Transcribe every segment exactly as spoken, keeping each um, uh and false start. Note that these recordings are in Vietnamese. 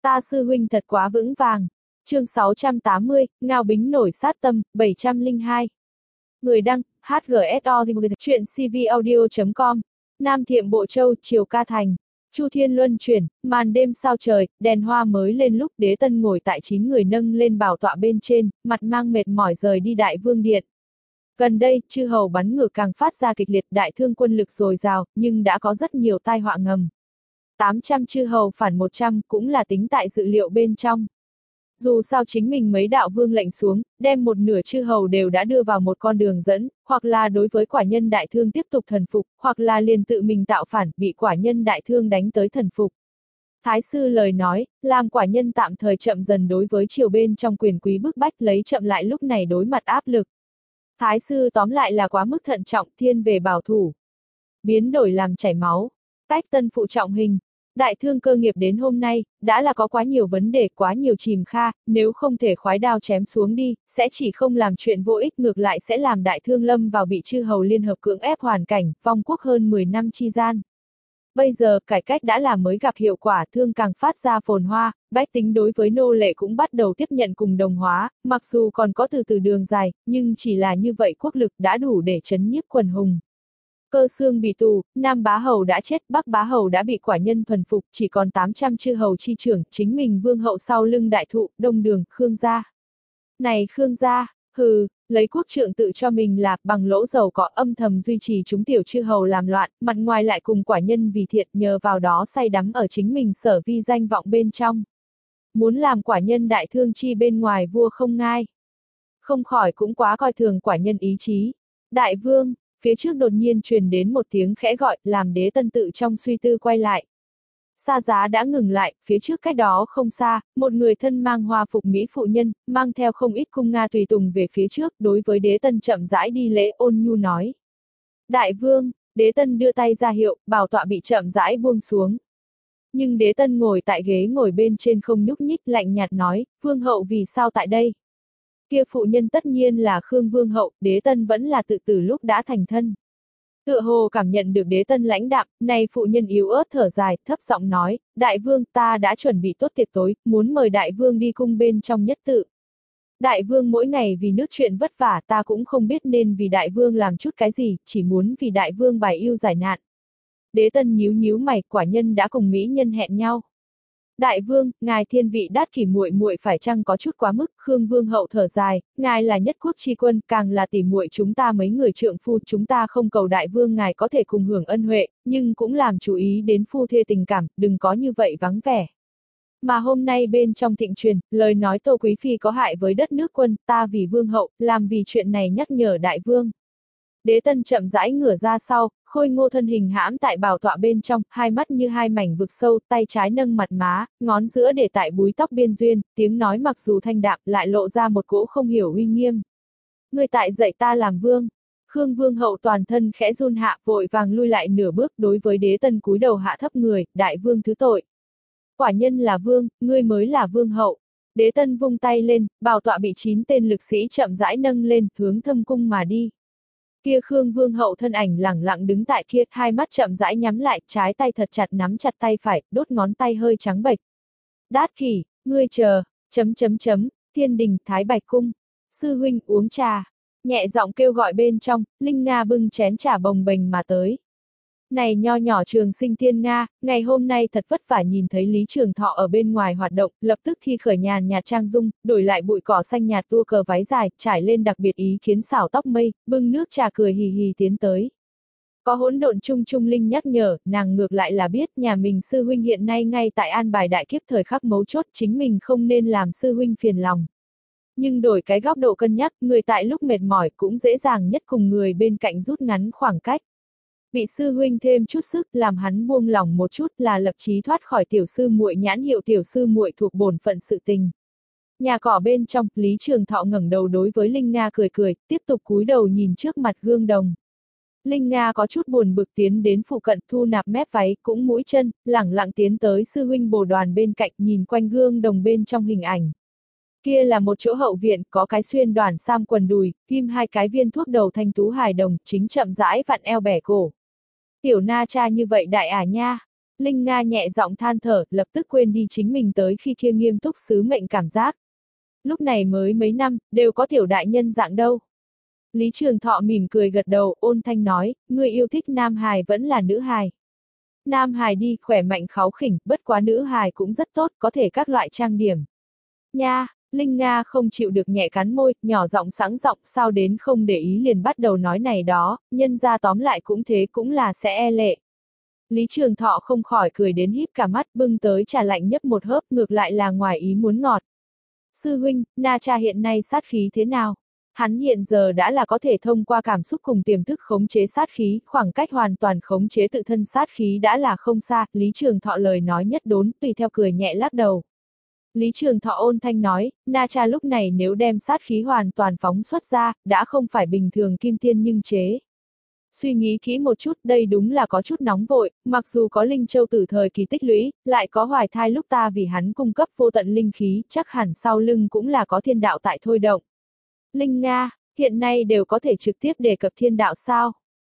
Ta sư huynh thật quá vững vàng. Chương sáu trăm tám mươi, Ngao Bính nổi sát tâm, bảy trăm lẻ hai. Người đăng, hát giê ét o chuyện cvaudio chấm com. Nam Thiệm Bộ Châu, Triều Ca Thành. Chu Thiên luân chuyển, màn đêm sao trời, đèn hoa mới lên lúc Đế Tân ngồi tại chín người nâng lên bảo tọa bên trên, mặt mang mệt mỏi rời đi Đại Vương Điện. Gần đây, chư hầu bắn ngược càng phát ra kịch liệt, đại thương quân lực dồi dào, nhưng đã có rất nhiều tai họa ngầm. tám trăm chư hầu phản một trăm cũng là tính tại dự liệu bên trong. Dù sao chính mình mấy đạo vương lệnh xuống, đem một nửa chư hầu đều đã đưa vào một con đường dẫn, hoặc là đối với quả nhân đại thương tiếp tục thần phục, hoặc là liền tự mình tạo phản, bị quả nhân đại thương đánh tới thần phục. Thái sư lời nói, làm quả nhân tạm thời chậm dần đối với triều bên trong quyền quý bức bách lấy chậm lại lúc này đối mặt áp lực. Thái sư tóm lại là quá mức thận trọng, thiên về bảo thủ. Biến đổi làm chảy máu. Cách tân phụ trọng hình. Đại thương cơ nghiệp đến hôm nay, đã là có quá nhiều vấn đề, quá nhiều chìm kha, nếu không thể khoái đao chém xuống đi, sẽ chỉ không làm chuyện vô ích, ngược lại sẽ làm đại thương lâm vào bị chư hầu liên hợp cưỡng ép hoàn cảnh, vong quốc hơn mười năm chi gian. Bây giờ, cải cách đã là mới gặp hiệu quả, thương càng phát ra phồn hoa, bách tính đối với nô lệ cũng bắt đầu tiếp nhận cùng đồng hóa, mặc dù còn có từ từ đường dài, nhưng chỉ là như vậy quốc lực đã đủ để chấn nhiếp quần hùng. Cơ xương bị tù, Nam Bá Hầu đã chết, Bắc Bá Hầu đã bị quả nhân thuần phục, chỉ còn tám trăm chư hầu chi trưởng, chính mình vương hậu sau lưng đại thụ, Đông Đường, Khương gia. Này Khương gia, hừ, lấy quốc trượng tự cho mình là bằng lỗ dầu cọ, âm thầm duy trì chúng tiểu chư hầu làm loạn, mặt ngoài lại cùng quả nhân vì thiện, nhờ vào đó say đắm ở chính mình sở vi danh vọng bên trong. Muốn làm quả nhân đại thương chi bên ngoài vua không ngai. Không khỏi cũng quá coi thường quả nhân ý chí. Đại vương, phía trước đột nhiên truyền đến một tiếng khẽ gọi, làm Đế Tân tự trong suy tư quay lại. Xa giá đã ngừng lại, phía trước cách đó không xa, một người thân mang hoa phục mỹ phụ nhân, mang theo không ít cung nga tùy tùng về phía trước, đối với Đế Tân chậm rãi đi lễ, ôn nhu nói. Đại vương, Đế Tân đưa tay ra hiệu, bảo tọa bị chậm rãi buông xuống. Nhưng Đế Tân ngồi tại ghế ngồi bên trên không nhúc nhích, lạnh nhạt nói, vương hậu vì sao tại đây? Kia phụ nhân tất nhiên là Khương vương hậu, Đế Tân vẫn là tự tử lúc đã thành thân. Tựa hồ cảm nhận được Đế Tân lãnh đạm, này phụ nhân yếu ớt thở dài, thấp giọng nói, đại vương ta đã chuẩn bị tốt tiệc tối, muốn mời đại vương đi cung bên trong nhất tự. Đại vương mỗi ngày vì nước chuyện vất vả, ta cũng không biết nên vì đại vương làm chút cái gì, chỉ muốn vì đại vương bài yêu giải nạn. Đế Tân nhíu nhíu mày, quả nhân đã cùng mỹ nhân hẹn nhau. Đại vương, ngài thiên vị đát kỷ muội muội phải chăng có chút quá mức? Khương vương hậu thở dài, ngài là nhất quốc chi quân, càng là tỉ muội chúng ta mấy người trượng phu, chúng ta không cầu đại vương ngài có thể cùng hưởng ân huệ, nhưng cũng làm chú ý đến phu thê tình cảm, đừng có như vậy vắng vẻ. Mà hôm nay bên trong thịnh truyền, lời nói Tô Quý Phi có hại với đất nước quân, ta vì vương hậu, làm vì chuyện này nhắc nhở đại vương. Đế Tân chậm rãi ngửa ra sau, khôi ngô thân hình hãm tại bảo tọa bên trong, hai mắt như hai mảnh vực sâu, tay trái nâng mặt má, ngón giữa để tại búi tóc biên duyên, tiếng nói mặc dù thanh đạm lại lộ ra một cỗ không hiểu uy nghiêm. Người tại dạy ta làm vương. Khương vương hậu toàn thân khẽ run hạ, vội vàng lui lại nửa bước, đối với Đế Tân cúi đầu hạ thấp người, đại vương thứ tội. Quả nhân là vương, ngươi mới là vương hậu. Đế Tân vung tay lên, bảo tọa bị chín tên lực sĩ chậm rãi nâng lên, hướng thâm cung mà đi. Kia Khương vương hậu thân ảnh lẳng lặng đứng tại kia, hai mắt chậm rãi nhắm lại, trái tay thật chặt nắm chặt tay phải, đốt ngón tay hơi trắng bệch. Đát kỷ, ngươi chờ, chấm chấm chấm, thiên đình, thái bạch cung. Sư huynh uống trà. Nhẹ giọng kêu gọi bên trong, Linh Nga bưng chén trà bồng bềnh mà tới. Này nho nhỏ Trường Sinh Thiên Nga, ngày hôm nay thật vất vả nhìn thấy Lý Trường Thọ ở bên ngoài hoạt động, lập tức thi khởi nhàn nhạt trang dung, đổi lại bụi cỏ xanh nhạt tua cờ váy dài, trải lên đặc biệt ý kiến xảo tóc mây, bưng nước trà cười hì hì tiến tới. Có hỗn độn trung trung linh nhắc nhở, nàng ngược lại là biết nhà mình sư huynh hiện nay ngay tại an bài đại kiếp thời khắc mấu chốt, chính mình không nên làm sư huynh phiền lòng. Nhưng đổi cái góc độ cân nhắc, người tại lúc mệt mỏi cũng dễ dàng nhất cùng người bên cạnh rút ngắn khoảng cách. Bị sư huynh thêm chút sức, làm hắn buông lỏng một chút là lập chí thoát khỏi tiểu sư muội nhãn hiệu tiểu sư muội thuộc bổn phận sự tình. Nhà cỏ bên trong, Lý Trường Thọ ngẩng đầu đối với Linh Nga cười cười, tiếp tục cúi đầu nhìn trước mặt gương đồng. Linh Nga có chút buồn bực tiến đến phụ cận thu nạp mép váy, cũng mũi chân, lẳng lặng tiến tới sư huynh bồ đoàn bên cạnh nhìn quanh gương đồng bên trong hình ảnh. Kia là một chỗ hậu viện, có cái xuyên đoàn sam quần đùi, kim hai cái viên thuốc đầu thanh tú hài đồng, chính chậm rãi vặn eo bẻ cổ. Tiểu na cha như vậy đại ả nha. Linh Nga nhẹ giọng than thở, lập tức quên đi chính mình tới khi kia nghiêm túc sứ mệnh cảm giác. Lúc này mới mấy năm, đều có tiểu đại nhân dạng đâu. Lý Trường Thọ mỉm cười gật đầu, ôn thanh nói, ngươi yêu thích nam hài vẫn là nữ hài. Nam hài đi, khỏe mạnh kháu khỉnh, bất quá nữ hài cũng rất tốt, có thể các loại trang điểm. Nha, Linh Nga không chịu được nhẹ cắn môi, nhỏ giọng sẵn giọng, sao đến không để ý liền bắt đầu nói này đó, nhân ra tóm lại cũng thế cũng là sẽ e lệ. Lý Trường Thọ không khỏi cười đến híp cả mắt, bưng tới trà lạnh nhấp một hớp, ngược lại là ngoài ý muốn ngọt. Sư huynh, Na Cha hiện nay sát khí thế nào? Hắn hiện giờ đã là có thể thông qua cảm xúc cùng tiềm thức khống chế sát khí, khoảng cách hoàn toàn khống chế tự thân sát khí đã là không xa, Lý Trường Thọ lời nói nhất đốn, tùy theo cười nhẹ lắc đầu. Lý Trường Thọ ôn thanh nói, Na Cha lúc này nếu đem sát khí hoàn toàn phóng xuất ra, đã không phải bình thường kim tiên nhưng chế. Suy nghĩ kỹ một chút, đây đúng là có chút nóng vội, mặc dù có Linh Châu từ thời kỳ tích lũy, lại có hoài thai lúc ta vì hắn cung cấp vô tận linh khí, chắc hẳn sau lưng cũng là có thiên đạo tại thôi động. Linh Nga, hiện nay đều có thể trực tiếp đề cập thiên đạo sao?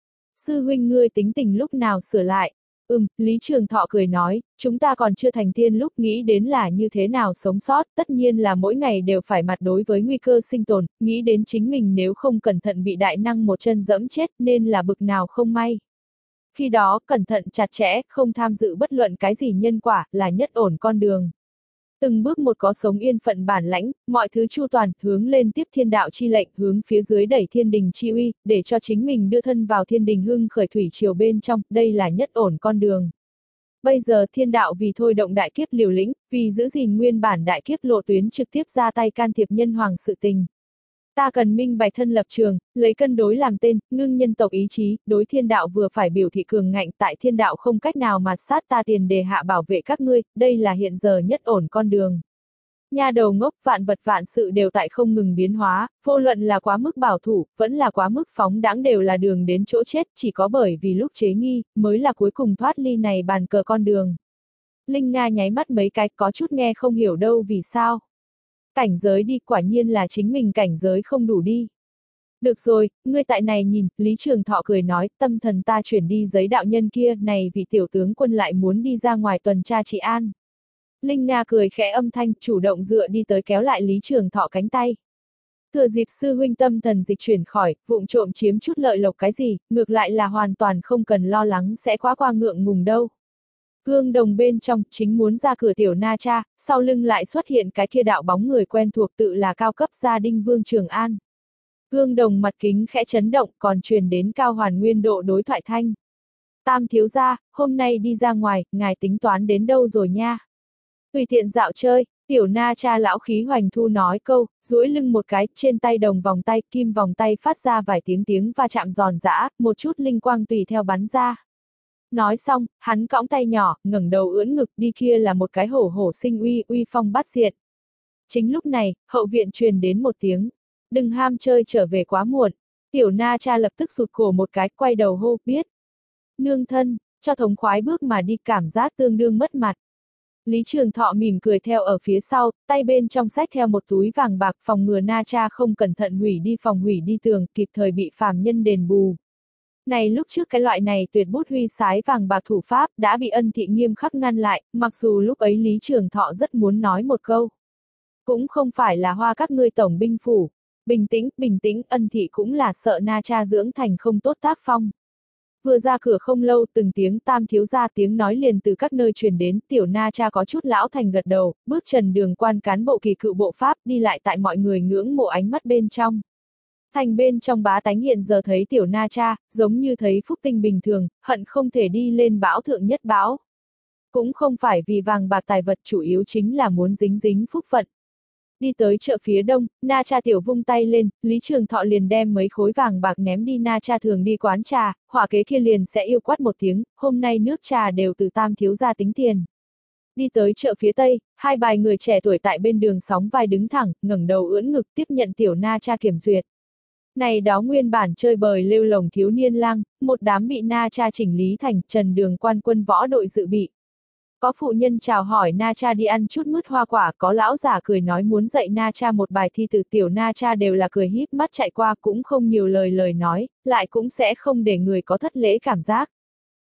Sư huynh ngươi tính tình lúc nào sửa lại? Ừm, Lý Trường Thọ cười nói, chúng ta còn chưa thành tiên lúc nghĩ đến là như thế nào sống sót, tất nhiên là mỗi ngày đều phải mặt đối với nguy cơ sinh tồn, nghĩ đến chính mình nếu không cẩn thận bị đại năng một chân dẫm chết nên là bực nào không may. Khi đó, cẩn thận chặt chẽ, không tham dự bất luận cái gì nhân quả, là nhất ổn con đường. Từng bước một có sống yên phận bản lãnh, mọi thứ chu toàn, hướng lên tiếp thiên đạo chi lệnh, hướng phía dưới đẩy thiên đình chi uy, để cho chính mình đưa thân vào thiên đình hưng khởi thủy triều bên trong, đây là nhất ổn con đường. Bây giờ thiên đạo vì thôi động đại kiếp liều lĩnh, vì giữ gìn nguyên bản đại kiếp lộ tuyến trực tiếp ra tay can thiệp nhân hoàng sự tình. Ta cần minh bạch thân lập trường, lấy cân đối làm tên, ngưng nhân tộc ý chí, đối thiên đạo vừa phải biểu thị cường ngạnh, tại thiên đạo không cách nào mà sát ta tiền đề hạ bảo vệ các ngươi, đây là hiện giờ nhất ổn con đường. Nha đầu ngốc, vạn vật vạn sự đều tại không ngừng biến hóa, vô luận là quá mức bảo thủ, vẫn là quá mức phóng đãng đều là đường đến chỗ chết, chỉ có bởi vì lúc chế nghi, mới là cuối cùng thoát ly này bàn cờ con đường. Linh Nga nháy mắt mấy cái, có chút nghe không hiểu đâu vì sao. Cảnh giới đi, quả nhiên là chính mình cảnh giới không đủ đi. Được rồi, ngươi tại này nhìn, Lý Trường Thọ cười nói, tâm thần ta chuyển đi giấy đạo nhân kia, này vị tiểu tướng quân lại muốn đi ra ngoài tuần tra trị an. Linh Nga cười khẽ âm thanh, chủ động dựa đi tới kéo lại Lý Trường Thọ cánh tay. Thừa dịp sư huynh tâm thần dịch chuyển khỏi, vụng trộm chiếm chút lợi lộc cái gì, ngược lại là hoàn toàn không cần lo lắng sẽ quá qua ngượng ngùng đâu. Gương đồng bên trong, chính muốn ra cửa tiểu Na Cha, sau lưng lại xuất hiện cái kia đạo bóng người quen thuộc tự là cao cấp gia đình Vương Trường An. Gương đồng mặt kính khẽ chấn động, còn truyền đến cao hoàn nguyên độ đối thoại thanh. Tam thiếu gia, hôm nay đi ra ngoài, ngài tính toán đến đâu rồi nha? Tùy tiện dạo chơi, tiểu Na Cha lão khí hoành thu nói câu, duỗi lưng một cái, trên tay đồng vòng tay, kim vòng tay phát ra vài tiếng tiếng va chạm giòn giã, một chút linh quang tùy theo bắn ra. Nói xong, hắn cõng tay nhỏ, ngẩng đầu ưỡn ngực, đi kia là một cái hổ hổ sinh uy, uy phong bát diện. Chính lúc này, hậu viện truyền đến một tiếng, đừng ham chơi trở về quá muộn. Tiểu Na Cha lập tức rụt cổ một cái, quay đầu hô, biết. Nương thân, cho thống khoái bước mà đi, cảm giác tương đương mất mặt. Lý Trường Thọ mỉm cười theo ở phía sau, tay bên trong xách theo một túi vàng bạc, phòng ngừa Na Cha không cẩn thận hủy đi phòng hủy đi tường, kịp thời bị phàm nhân đền bù. Này lúc trước cái loại này tuyệt bút huy sái vàng bạc thủ pháp đã bị Ân Thị nghiêm khắc ngăn lại, mặc dù lúc ấy Lý Trường Thọ rất muốn nói một câu. Cũng không phải là hoa các ngươi tổng binh phủ. Bình tĩnh, bình tĩnh, Ân Thị cũng là sợ Na Cha dưỡng thành không tốt tác phong. Vừa ra cửa không lâu, từng tiếng tam thiếu gia tiếng nói liền từ các nơi truyền đến, tiểu Na Cha có chút lão thành gật đầu, bước trần đường quan cán bộ kỳ cựu bộ pháp đi lại tại mọi người ngưỡng mộ ánh mắt bên trong. Thành bên trong bá tánh hiện giờ thấy tiểu Na Cha, giống như thấy phúc tinh bình thường, hận không thể đi lên bão thượng nhất bão. Cũng không phải vì vàng bạc tài vật, chủ yếu chính là muốn dính dính phúc phận. Đi tới chợ phía đông, Na Cha tiểu vung tay lên, Lý Trường Thọ liền đem mấy khối vàng bạc ném đi. Na Cha thường đi quán trà, hỏa kế kia liền sẽ yêu quát một tiếng, hôm nay nước trà đều từ tam thiếu gia tính tiền. Đi tới chợ phía tây, hai bài người trẻ tuổi tại bên đường sóng vai đứng thẳng, ngẩng đầu ưỡn ngực tiếp nhận tiểu Na Cha kiểm duyệt. Này đó nguyên bản chơi bời lêu lồng thiếu niên lang, một đám bị Na Cha chỉnh lý thành trần đường quan quân võ đội dự bị. Có phụ nhân chào hỏi Na Cha đi ăn chút mứt hoa quả, có lão giả cười nói muốn dạy Na Cha một bài thi từ, tiểu Na Cha đều là cười híp mắt chạy qua, cũng không nhiều lời lời nói, lại cũng sẽ không để người có thất lễ cảm giác.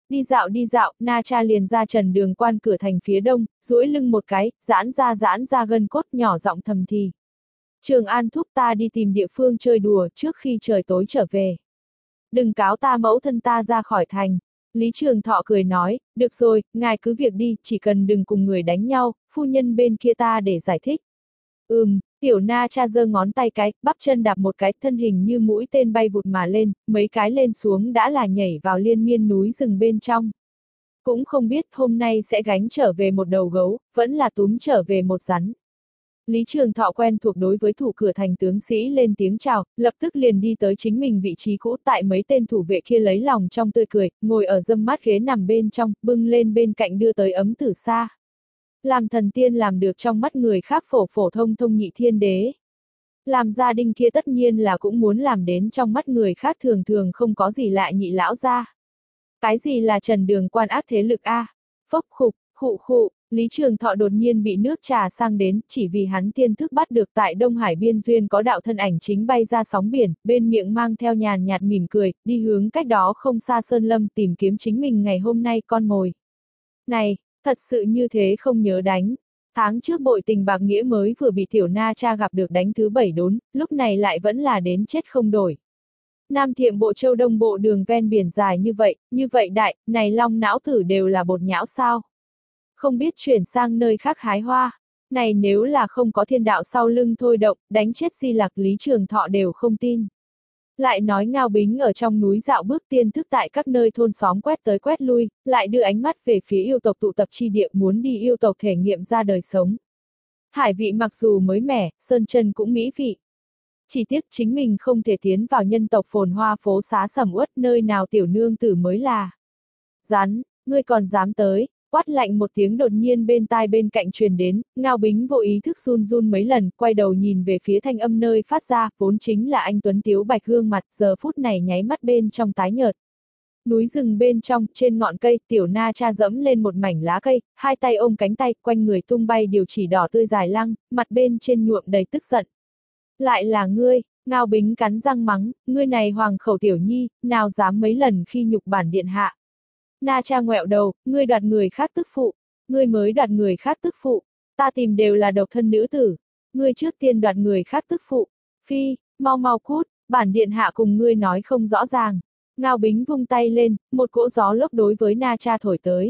Đi dạo đi dạo, Na Cha liền ra trần đường quan cửa thành phía đông, duỗi lưng một cái, giãn ra giãn ra gân cốt, nhỏ giọng thầm thì. Trường An thúc, ta đi tìm địa phương chơi đùa trước khi trời tối trở về. Đừng cáo ta mẫu thân ta ra khỏi thành. Lý Trường Thọ cười nói, được rồi, ngài cứ việc đi, chỉ cần đừng cùng người đánh nhau, phu nhân bên kia ta để giải thích. Ừm, tiểu Na Cha giơ ngón tay cái, bắp chân đạp một cái, thân hình như mũi tên bay vụt mà lên, mấy cái lên xuống đã là nhảy vào liên miên núi rừng bên trong. Cũng không biết hôm nay sẽ gánh trở về một đầu gấu, vẫn là túm trở về một rắn. Lý Trường Thọ quen thuộc đối với thủ cửa thành tướng sĩ lên tiếng chào, lập tức liền đi tới chính mình vị trí cũ, tại mấy tên thủ vệ kia lấy lòng trong tươi cười, ngồi ở dâm mát ghế nằm bên trong, bưng lên bên cạnh đưa tới ấm tử sa. Làm thần tiên làm được trong mắt người khác phổ phổ thông thông nhị thiên đế. Làm gia đình kia tất nhiên là cũng muốn làm đến trong mắt người khác thường thường không có gì lạ nhị lão gia. Cái gì là trần đường quan ác thế lực a? Phốc khục, khụ khụ. Lý Trường Thọ đột nhiên bị nước trà sang đến, chỉ vì hắn tiên thức bắt được tại Đông Hải biên duyên có đạo thân ảnh chính bay ra sóng biển, bên miệng mang theo nhàn nhạt mỉm cười, đi hướng cách đó không xa Sơn Lâm tìm kiếm chính mình ngày hôm nay con mồi. Này, thật sự như thế không nhớ đánh. Tháng trước bội tình bạc nghĩa mới vừa bị tiểu Na Cha gặp được đánh thứ bảy đốn, lúc này lại vẫn là đến chết không đổi. Nam Thiệm Bộ Châu Đông Bộ đường ven biển dài như vậy, như vậy đại, này long não thử đều là bột nhão sao? Không biết chuyển sang nơi khác hái hoa. Này nếu là không có thiên đạo sau lưng thôi động, đánh chết Di Lặc Lý Trường Thọ đều không tin. Lại nói Ngao Bính ở trong núi dạo bước tiên thức tại các nơi thôn xóm quét tới quét lui, lại đưa ánh mắt về phía yêu tộc tụ tập chi địa muốn đi yêu tộc thể nghiệm ra đời sống. Hải vị mặc dù mới mẻ, sơn chân cũng mỹ vị. Chỉ tiếc chính mình không thể tiến vào nhân tộc phồn hoa phố xá sầm uất nơi nào tiểu nương tử mới là. Rắn, ngươi còn dám tới. Quát lạnh một tiếng đột nhiên bên tai bên cạnh truyền đến, Ngao Bính vô ý thức run run mấy lần, quay đầu nhìn về phía thanh âm nơi phát ra, vốn chính là anh tuấn tiếu bạch gương mặt, giờ phút này nháy mắt bên trong tái nhợt. Núi rừng bên trong, trên ngọn cây, tiểu Na Cha dẫm lên một mảnh lá cây, hai tay ôm cánh tay, quanh người tung bay điều chỉ đỏ tươi dài lăng, mặt bên trên nhuộm đầy tức giận. Lại là ngươi, Ngao Bính cắn răng mắng, ngươi này hoàng khẩu tiểu nhi, nào dám mấy lần khi nhục bản điện hạ. Na Cha ngoẹo đầu, ngươi đoạt người khác tức phụ, ngươi mới đoạt người khác tức phụ, ta tìm đều là độc thân nữ tử, ngươi trước tiên đoạt người khác tức phụ, phi, mau mau cút, bản điện hạ cùng ngươi nói không rõ ràng. Ngao Bính vung tay lên, một cỗ gió lốc đối với Na Cha thổi tới.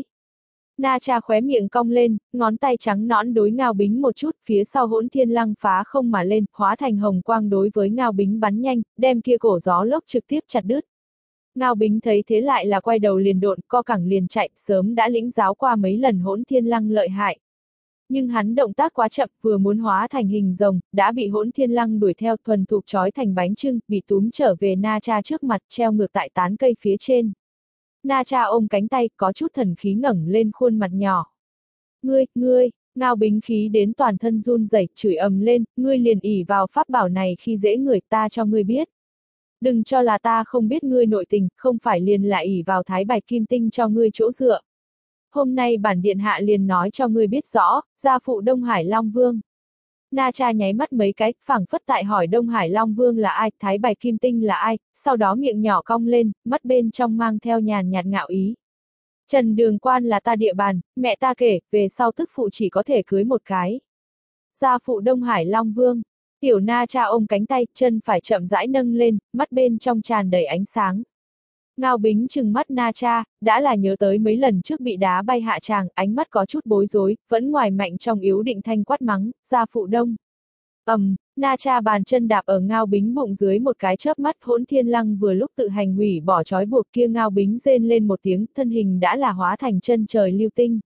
Na Cha khóe miệng cong lên, ngón tay trắng nõn đối Ngao Bính một chút, phía sau hỗn thiên lăng phá không mà lên, hóa thành hồng quang đối với Ngao Bính bắn nhanh, đem kia cổ gió lốc trực tiếp chặt đứt. Ngao Bính thấy thế lại là quay đầu liền độn, co cẳng liền chạy, sớm đã lĩnh giáo qua mấy lần hỗn thiên lăng lợi hại. Nhưng hắn động tác quá chậm, vừa muốn hóa thành hình rồng, đã bị hỗn thiên lăng đuổi theo thuần thục trói thành bánh chưng, bị túm trở về Na Cha trước mặt, treo ngược tại tán cây phía trên. Na Cha ôm cánh tay, có chút thần khí ngẩng lên khuôn mặt nhỏ. Ngươi, ngươi, Ngao Bính khí đến toàn thân run rẩy, chửi ầm lên, ngươi liền ỉ vào pháp bảo này khi dễ người ta cho ngươi biết. Đừng cho là ta không biết ngươi nội tình, không phải liền là ỉ vào thái bạch kim tinh cho ngươi chỗ dựa. Hôm nay bản điện hạ liền nói cho ngươi biết rõ, gia phụ Đông Hải Long Vương. Na Cha nháy mắt mấy cái, phảng phất tại hỏi Đông Hải Long Vương là ai, thái bạch kim tinh là ai, sau đó miệng nhỏ cong lên, mắt bên trong mang theo nhàn nhạt ngạo ý. Trần Đường Quan là ta địa bàn, mẹ ta kể, về sau tức phụ chỉ có thể cưới một cái. Gia phụ Đông Hải Long Vương. Tiểu Na Cha ôm cánh tay, chân phải chậm rãi nâng lên, mắt bên trong tràn đầy ánh sáng. Ngao Bính trừng mắt Na Cha, đã là nhớ tới mấy lần trước bị đá bay hạ tràng, ánh mắt có chút bối rối, vẫn ngoài mạnh trong yếu định thanh quát mắng, gia phụ Đông. ầm, um, Na Cha bàn chân đạp ở Ngao Bính bụng dưới một cái chớp mắt, hỗn thiên lăng vừa lúc tự hành hủy bỏ trói buộc kia, Ngao Bính rên lên một tiếng, thân hình đã là hóa thành chân trời lưu tinh.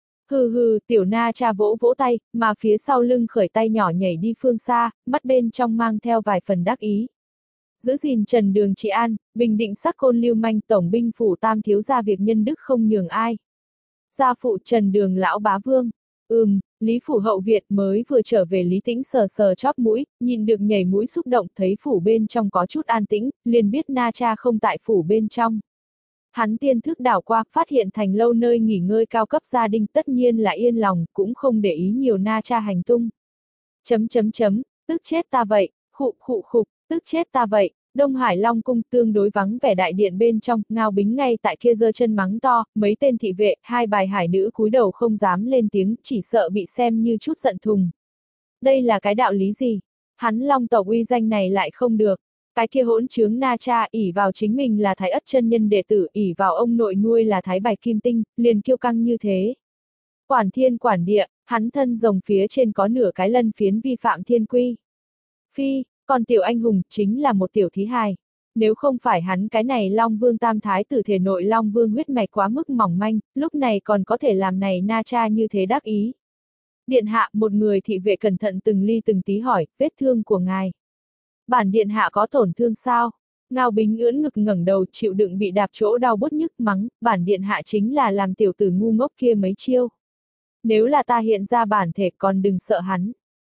Hừ hừ, tiểu Na Cha vỗ vỗ tay, mà phía sau lưng khởi tay nhỏ nhảy đi phương xa, mắt bên trong mang theo vài phần đắc ý. Giữ gìn Trần Đường trị an, bình định sắc côn lưu manh, tổng binh phủ tam thiếu gia việc nhân đức không nhường ai. Gia phụ Trần Đường lão bá vương. Ừm, Lý phủ hậu viện mới vừa trở về Lý Tĩnh sờ sờ chóp mũi, nhìn được nhảy mũi xúc động, thấy phủ bên trong có chút an tĩnh, liền biết Na Cha không tại phủ bên trong. Hắn tiên thức đảo qua, phát hiện thành lâu nơi nghỉ ngơi cao cấp gia đình, tất nhiên là yên lòng, cũng không để ý nhiều Na Cha hành tung. Chấm chấm chấm, tức chết ta vậy, khụ khụ khục, tức chết ta vậy, Đông Hải Long cung tương đối vắng vẻ đại điện bên trong, Ngao Bính ngay tại kia giơ chân mắng to, mấy tên thị vệ, hai bài hải nữ cúi đầu không dám lên tiếng, chỉ sợ bị xem như chút giận thùng. Đây là cái đạo lý gì? Hắn Long tộc uy danh này lại không được. Cái kia hỗn trướng Na Cha ỷ vào chính mình là Thái Ất chân nhân đệ tử, ỷ vào ông nội nuôi là Thái Bạch Kim Tinh, liền kiêu căng như thế. Quản thiên quản địa, hắn thân rồng phía trên có nửa cái lân phiến vi phạm thiên quy. Phi, còn tiểu anh hùng chính là một tiểu thí hài. Nếu không phải hắn cái này Long Vương Tam Thái tử thể nội Long Vương huyết mạch quá mức mỏng manh, lúc này còn có thể làm này Na Cha như thế đắc ý. Điện hạ, một người thị vệ cẩn thận từng ly từng tí hỏi, vết thương của ngài. Bản điện hạ có tổn thương sao? Ngao Bính ưỡn ngực ngẩng đầu chịu đựng bị đạp chỗ đau bút nhức mắng, bản điện hạ chính là làm tiểu tử ngu ngốc kia mấy chiêu. Nếu là ta hiện ra bản thể còn đừng sợ hắn.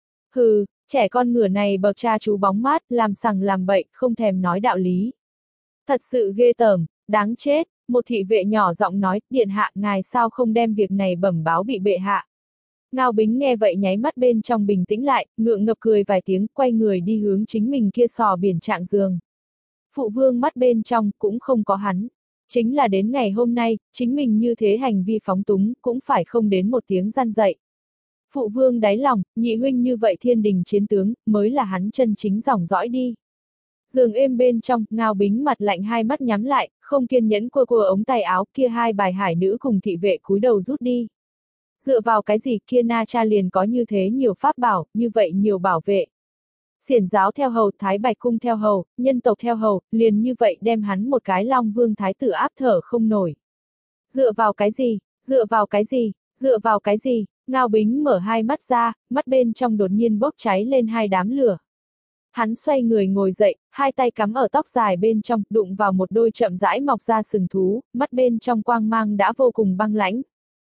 Hừ, trẻ con ngửa này bậc cha chú bóng mát, làm sằng làm bậy, không thèm nói đạo lý. Thật sự ghê tởm, đáng chết, một thị vệ nhỏ giọng nói, điện hạ ngài sao không đem việc này bẩm báo bị bệ hạ. Ngao Bính nghe vậy nháy mắt bên trong bình tĩnh lại, ngượng ngập cười vài tiếng, quay người đi hướng chính mình kia sò biển trạng giường. Phụ vương mắt bên trong cũng không có hắn. Chính là đến ngày hôm nay, chính mình như thế hành vi phóng túng, cũng phải không đến một tiếng gian dậy. Phụ vương đáy lòng, nhị huynh như vậy thiên đình chiến tướng, mới là hắn chân chính dòng dõi đi. Giường êm bên trong, Ngao Bính mặt lạnh hai mắt nhắm lại, không kiên nhẫn cua cua ống tay áo kia hai bài hải nữ cùng thị vệ cúi đầu rút đi. Dựa vào cái gì kia Na Cha liền có như thế nhiều pháp bảo, như vậy nhiều bảo vệ. Xiển giáo theo hầu, Thái Bạch cung theo hầu, nhân tộc theo hầu, liền như vậy đem hắn một cái Long Vương Thái tử áp thở không nổi. Dựa vào cái gì, dựa vào cái gì, dựa vào cái gì, Ngao Bính mở hai mắt ra, mắt bên trong đột nhiên bốc cháy lên hai đám lửa. Hắn xoay người ngồi dậy, hai tay cắm ở tóc dài bên trong, đụng vào một đôi chậm rãi mọc ra sừng thú, mắt bên trong quang mang đã vô cùng băng lãnh.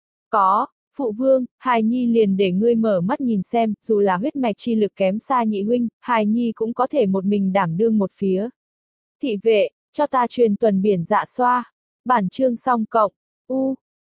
Có, phụ vương, hài nhi liền để ngươi mở mắt nhìn xem, dù là huyết mạch chi lực kém xa nhị huynh, hài nhi cũng có thể một mình đảm đương một phía. Thị vệ, cho ta truyền tuần biển dạ xoa. Bản chương xong cộng. U.